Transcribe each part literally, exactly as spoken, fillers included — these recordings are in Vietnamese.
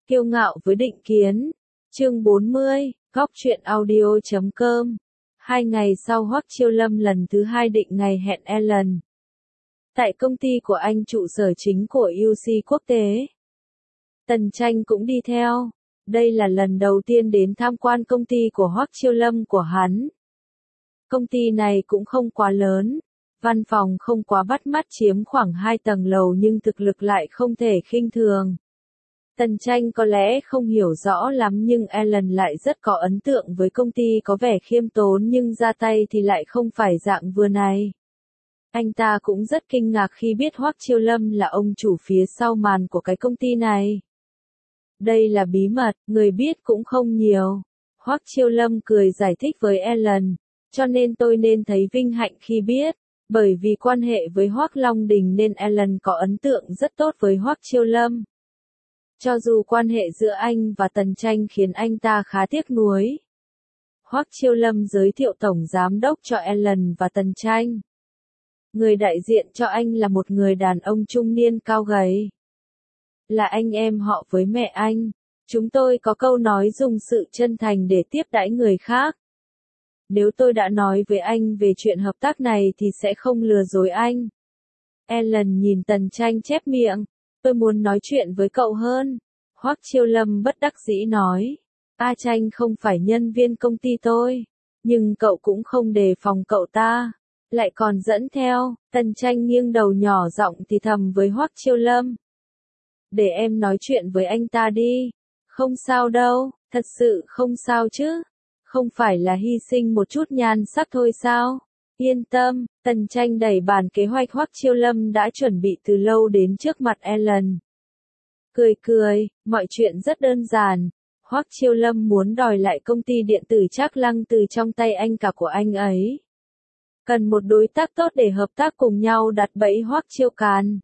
Kiêu ngạo với định kiến. Chương bốn mươi, góc truyện audio chấm com. Hai ngày sau Hoắc Chiêu Lâm lần thứ hai định ngày hẹn Ellen. Tại công ty của anh trụ sở chính của u xê quốc tế. Tần Tranh cũng đi theo. Đây là lần đầu tiên đến tham quan công ty của Hoắc Chiêu Lâm của hắn. Công ty này cũng không quá lớn. Văn phòng không quá bắt mắt, chiếm khoảng hai tầng lầu nhưng thực lực lại không thể khinh thường. Tần Tranh có lẽ không hiểu rõ lắm nhưng Ellen lại rất có ấn tượng với công ty có vẻ khiêm tốn nhưng ra tay thì lại không phải dạng vừa này. Anh ta cũng rất kinh ngạc khi biết Hoắc Chiêu Lâm là ông chủ phía sau màn của cái công ty này. Đây là bí mật, người biết cũng không nhiều. Hoắc Chiêu Lâm cười giải thích với Ellen, cho nên tôi nên thấy vinh hạnh khi biết. Bởi vì quan hệ với Hoắc Long Đình nên Ellen có ấn tượng rất tốt với Hoắc Chiêu Lâm. Cho dù quan hệ giữa anh và Tần Tranh khiến anh ta khá tiếc nuối. Hoắc Chiêu Lâm giới thiệu tổng giám đốc cho Ellen và Tần Tranh. Người đại diện cho anh là một người đàn ông trung niên cao gầy. Là anh em họ với mẹ anh. Chúng tôi có câu nói dùng sự chân thành để tiếp đãi người khác. Nếu tôi đã nói với anh về chuyện hợp tác này thì sẽ không lừa dối anh. Ellen nhìn Tần Tranh chép miệng. Tôi muốn nói chuyện với cậu hơn. Hoắc Chiêu Lâm bất đắc dĩ nói. A Tranh không phải nhân viên công ty tôi. Nhưng cậu cũng không đề phòng cậu ta. Lại còn dẫn theo. Tần Tranh nghiêng đầu nhỏ giọng thì thầm với Hoắc Chiêu Lâm. Để em nói chuyện với anh ta đi. Không sao đâu, thật sự không sao chứ. Không phải là hy sinh một chút nhan sắc thôi sao? Yên tâm, Tần Tranh đẩy bàn kế hoạch Hoắc Chiêu Lâm đã chuẩn bị từ lâu đến trước mặt Ellen. Cười cười, mọi chuyện rất đơn giản. Hoắc Chiêu Lâm muốn đòi lại công ty điện tử Trác Lăng từ trong tay anh cả của anh ấy. Cần một đối tác tốt để hợp tác cùng nhau đặt bẫy Hoắc Chiêu Càn.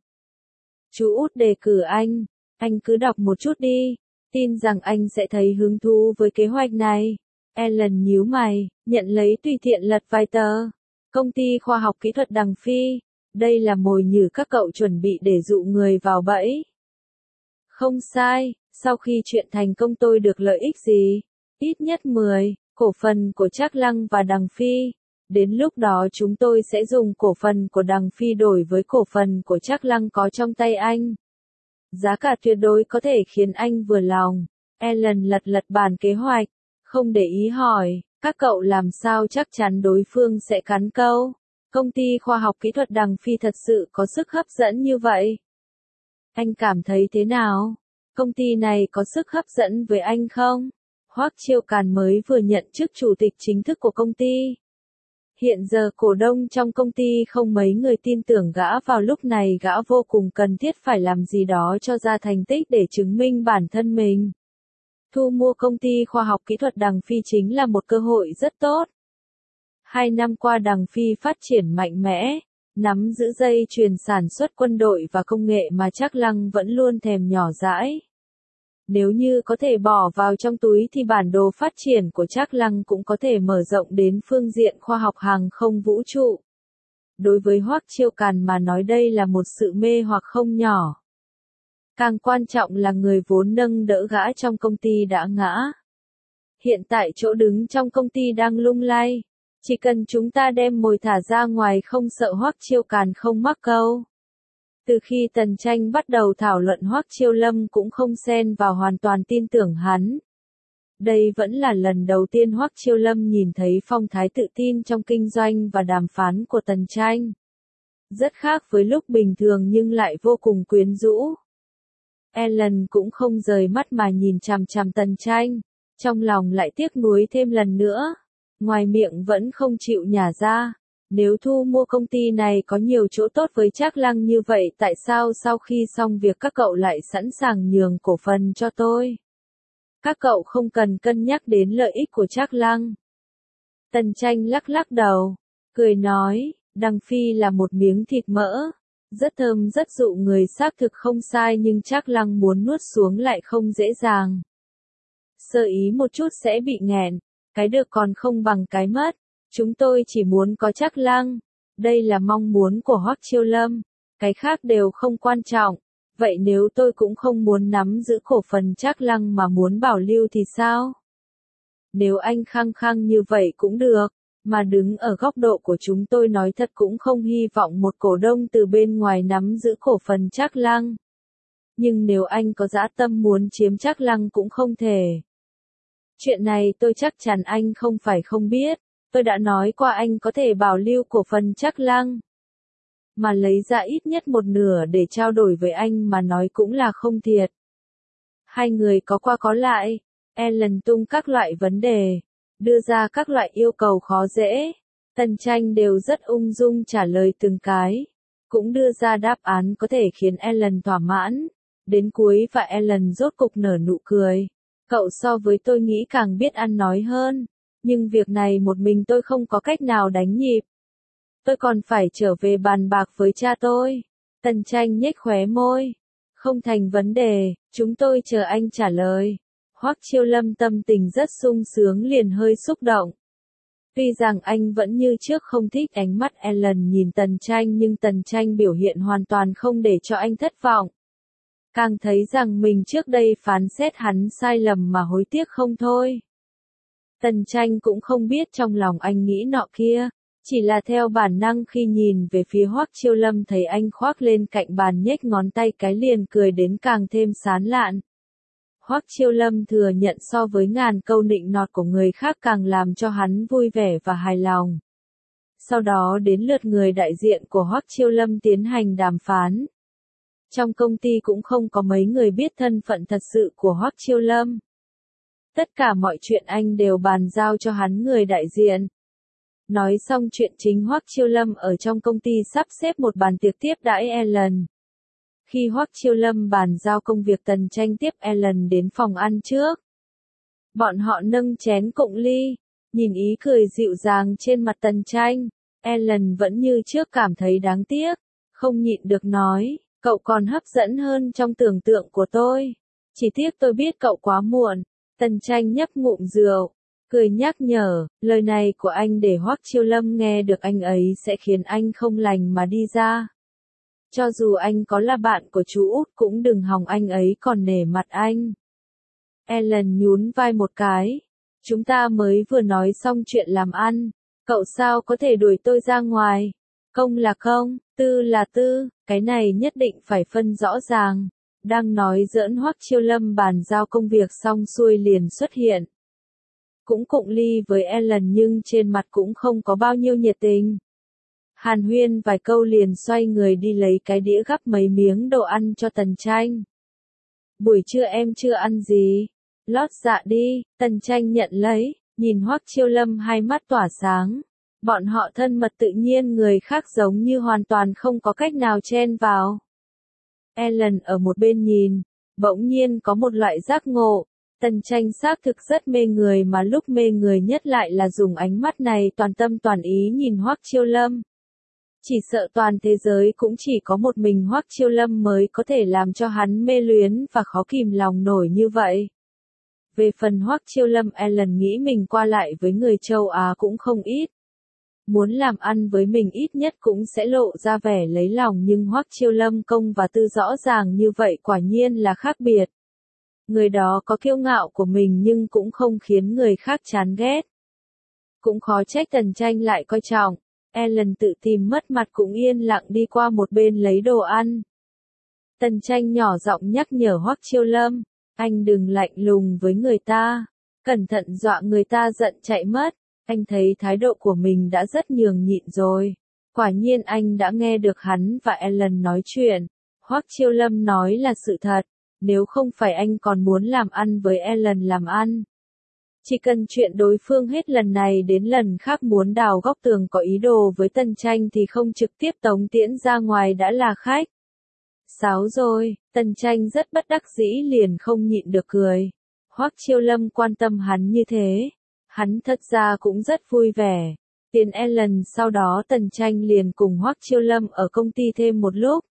Chú út đề cử anh, anh cứ đọc một chút đi, tin rằng anh sẽ thấy hứng thú với kế hoạch này. Ellen nhíu mày, nhận lấy tùy tiện lật vài tờ. Công ty khoa học kỹ thuật Đằng Phi, đây là mồi nhử các cậu chuẩn bị để dụ người vào bẫy. Không sai, sau khi chuyện thành công tôi được lợi ích gì? Ít nhất mười, cổ phần của Trác Lăng và Đằng Phi. Đến lúc đó chúng tôi sẽ dùng cổ phần của Đằng Phi đổi với cổ phần của Trác Lăng có trong tay anh. Giá cả tuyệt đối có thể khiến anh vừa lòng. Ellen lật lật bàn kế hoạch, không để ý hỏi, các cậu làm sao chắc chắn đối phương sẽ cắn câu. Công ty khoa học kỹ thuật Đằng Phi thật sự có sức hấp dẫn như vậy. Anh cảm thấy thế nào? Công ty này có sức hấp dẫn với anh không? Hoắc Chiêu Càn mới vừa nhận chức chủ tịch chính thức của công ty. Hiện giờ cổ đông trong công ty không mấy người tin tưởng gã, vào lúc này gã vô cùng cần thiết phải làm gì đó cho ra thành tích để chứng minh bản thân mình. Thu mua công ty khoa học kỹ thuật Đằng Phi chính là một cơ hội rất tốt. Hai năm qua Đằng Phi phát triển mạnh mẽ, nắm giữ dây chuyền sản xuất quân đội và công nghệ mà Trác Lăng vẫn luôn thèm nhỏ dãi. Nếu như có thể bỏ vào trong túi thì bản đồ phát triển của Trác Lăng cũng có thể mở rộng đến phương diện khoa học hàng không vũ trụ. Đối với Hoắc Chiêu Càn mà nói đây là một sự mê hoặc không nhỏ. Càng quan trọng là người vốn nâng đỡ gã trong công ty đã ngã. Hiện tại chỗ đứng trong công ty đang lung lay. Chỉ cần chúng ta đem mồi thả ra ngoài không sợ Hoắc Chiêu Càn không mắc câu. Từ khi Tần Tranh bắt đầu thảo luận Hoắc Chiêu Lâm cũng không xen vào, hoàn toàn tin tưởng hắn. Đây vẫn là lần đầu tiên Hoắc Chiêu Lâm nhìn thấy phong thái tự tin trong kinh doanh và đàm phán của Tần Tranh. Rất khác với lúc bình thường nhưng lại vô cùng quyến rũ. Ellen cũng không rời mắt mà nhìn chằm chằm Tần Tranh, trong lòng lại tiếc nuối thêm lần nữa. Ngoài miệng vẫn không chịu nhả ra. Nếu thu mua công ty này có nhiều chỗ tốt với Trác Lăng như vậy tại sao sau khi xong việc các cậu lại sẵn sàng nhường cổ phần cho tôi? Các cậu không cần cân nhắc đến lợi ích của Trác Lăng. Tần Tranh lắc lắc đầu, cười nói, Đằng Phi là một miếng thịt mỡ. Rất thơm rất dụ người, xác thực không sai, nhưng Trác Lăng muốn nuốt xuống lại không dễ dàng. Sơ ý một chút sẽ bị nghẹn, cái được còn không bằng cái mất. Chúng tôi chỉ muốn có Trác Lăng. Đây là mong muốn của Hoắc Chiêu Lâm. Cái khác đều không quan trọng. Vậy nếu tôi cũng không muốn nắm giữ cổ phần Trác Lăng mà muốn bảo lưu thì sao? Nếu anh khăng khăng như vậy cũng được, mà đứng ở góc độ của chúng tôi nói thật cũng không hy vọng một cổ đông từ bên ngoài nắm giữ cổ phần Trác Lăng. Nhưng nếu anh có dã tâm muốn chiếm Trác Lăng cũng không thể. Chuyện này tôi chắc chắn anh không phải không biết, tôi đã nói qua anh có thể bảo lưu cổ phần Trác Lăng. Mà lấy ra ít nhất một nửa để trao đổi với anh mà nói cũng là không thiệt. Hai người có qua có lại, Ellen tung các loại vấn đề, đưa ra các loại yêu cầu khó dễ. Tần Tranh đều rất ung dung trả lời từng cái, cũng đưa ra đáp án có thể khiến Ellen thỏa mãn. Đến cuối và Ellen rốt cục nở nụ cười. Cậu so với tôi nghĩ càng biết ăn nói hơn, nhưng việc này một mình tôi không có cách nào đánh nhịp. Tôi còn phải trở về bàn bạc với cha tôi. Tần Tranh nhếch khóe môi. Không thành vấn đề, chúng tôi chờ anh trả lời. Hoắc Chiêu Lâm tâm tình rất sung sướng liền hơi xúc động. Tuy rằng anh vẫn như trước không thích ánh mắt Ellen nhìn Tần Tranh nhưng Tần Tranh biểu hiện hoàn toàn không để cho anh thất vọng. Càng thấy rằng mình trước đây phán xét hắn sai lầm mà hối tiếc không thôi. Tần Tranh cũng không biết trong lòng anh nghĩ nọ kia, chỉ là theo bản năng khi nhìn về phía Hoắc Chiêu Lâm thấy anh khoác lên cạnh bàn nhếch ngón tay cái liền cười đến càng thêm sán lạn. Hoắc Chiêu Lâm thừa nhận so với ngàn câu nịnh nọt của người khác càng làm cho hắn vui vẻ và hài lòng. Sau đó đến lượt người đại diện của Hoắc Chiêu Lâm tiến hành đàm phán. Trong công ty cũng không có mấy người biết thân phận thật sự của Hoắc Chiêu Lâm. Tất cả mọi chuyện anh đều bàn giao cho hắn người đại diện. Nói xong chuyện chính Hoắc Chiêu Lâm ở trong công ty sắp xếp một bàn tiệc tiếp đãi Ellen. Khi Hoắc Chiêu Lâm bàn giao công việc Tần Tranh tiếp Ellen đến phòng ăn trước. Bọn họ nâng chén cụng ly, nhìn ý cười dịu dàng trên mặt Tần Tranh, Ellen vẫn như trước cảm thấy đáng tiếc, không nhịn được nói, cậu còn hấp dẫn hơn trong tưởng tượng của tôi. Chỉ tiếc tôi biết cậu quá muộn. Tần Tranh nhấp ngụm rượu, cười nhắc nhở, lời này của anh để Hoắc Chiêu Lâm nghe được anh ấy sẽ khiến anh không lành mà đi ra. Cho dù anh có là bạn của chú út cũng đừng hòng anh ấy còn nể mặt anh. Ellen nhún vai một cái. Chúng ta mới vừa nói xong chuyện làm ăn. Cậu sao có thể đuổi tôi ra ngoài? Công là công, tư là tư, cái này nhất định phải phân rõ ràng. Đang nói giỡn Hoắc Chiêu Lâm bàn giao công việc xong xuôi liền xuất hiện. Cũng cụng ly với Ellen nhưng trên mặt cũng không có bao nhiêu nhiệt tình. Hàn huyên vài câu liền xoay người đi lấy cái đĩa gắp mấy miếng đồ ăn cho Tần Tranh. Buổi trưa em chưa ăn gì? Lót dạ đi, Tần Tranh nhận lấy, nhìn Hoắc Chiêu Lâm hai mắt tỏa sáng. Bọn họ thân mật tự nhiên người khác giống như hoàn toàn không có cách nào chen vào. Ellen ở một bên nhìn, bỗng nhiên có một loại giác ngộ. Tần Tranh xác thực rất mê người mà lúc mê người nhất lại là dùng ánh mắt này toàn tâm toàn ý nhìn Hoắc Chiêu Lâm. Chỉ sợ toàn thế giới cũng chỉ có một mình Hoắc Chiêu Lâm mới có thể làm cho hắn mê luyến và khó kìm lòng nổi như vậy. Về phần Hoắc Chiêu Lâm, Ellen nghĩ mình qua lại với người châu Á cũng không ít. Muốn làm ăn với mình ít nhất cũng sẽ lộ ra vẻ lấy lòng nhưng Hoắc Chiêu Lâm công và tư rõ ràng như vậy quả nhiên là khác biệt. Người đó có kiêu ngạo của mình nhưng cũng không khiến người khác chán ghét. Cũng khó trách Tần Tranh lại coi trọng. Ellen tự tìm mất mặt cũng yên lặng đi qua một bên lấy đồ ăn. Tần Tranh nhỏ giọng nhắc nhở Hoắc Chiêu Lâm, anh đừng lạnh lùng với người ta, cẩn thận dọa người ta giận chạy mất. Anh thấy thái độ của mình đã rất nhường nhịn rồi. Quả nhiên anh đã nghe được hắn và Ellen nói chuyện. Hoắc Chiêu Lâm nói là sự thật, nếu không phải anh còn muốn làm ăn với Ellen làm ăn. Chỉ cần chuyện đối phương hết lần này đến lần khác muốn đào góc tường có ý đồ với Tần Tranh thì không trực tiếp tống tiễn ra ngoài đã là khách. Sáo rồi, Tần Tranh rất bất đắc dĩ liền không nhịn được cười. Hoắc Chiêu Lâm quan tâm hắn như thế. Hắn thật ra cũng rất vui vẻ. Tiền Ellen sau đó Tần Tranh liền cùng Hoắc Chiêu Lâm ở công ty thêm một lúc.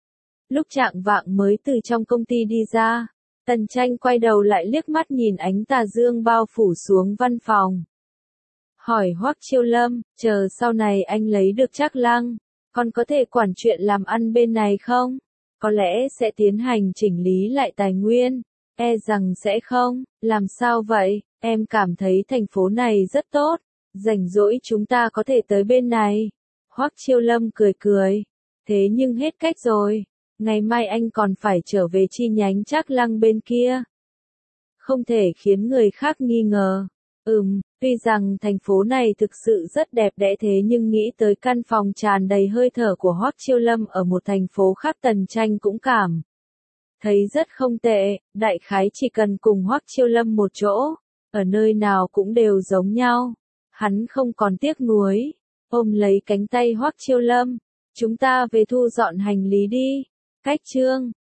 Lúc chạng vạng mới từ trong công ty đi ra. Tần Tranh quay đầu lại liếc mắt nhìn ánh tà dương bao phủ xuống văn phòng. Hỏi Hoắc Chiêu Lâm, chờ sau này anh lấy được Trác Lăng, còn có thể quản chuyện làm ăn bên này không? có lẽ sẽ tiến hành chỉnh lý lại tài nguyên. E rằng sẽ không, làm sao vậy, em cảm thấy thành phố này rất tốt, rảnh rỗi chúng ta có thể tới bên này. Hoắc Chiêu Lâm cười cười, thế nhưng hết cách rồi, ngày mai anh còn phải trở về chi nhánh Trác Lăng bên kia. Không thể khiến người khác nghi ngờ. Ừm, tuy rằng thành phố này thực sự rất đẹp đẽ thế nhưng nghĩ tới căn phòng tràn đầy hơi thở của Hoắc Chiêu Lâm ở một thành phố khác Tần Tranh cũng cảm thấy rất không tệ, đại khái chỉ cần cùng Hoắc Chiêu Lâm một chỗ, ở nơi nào cũng đều giống nhau. Hắn không còn tiếc nuối, ôm lấy cánh tay Hoắc Chiêu Lâm, chúng ta về thu dọn hành lý đi. Cách chương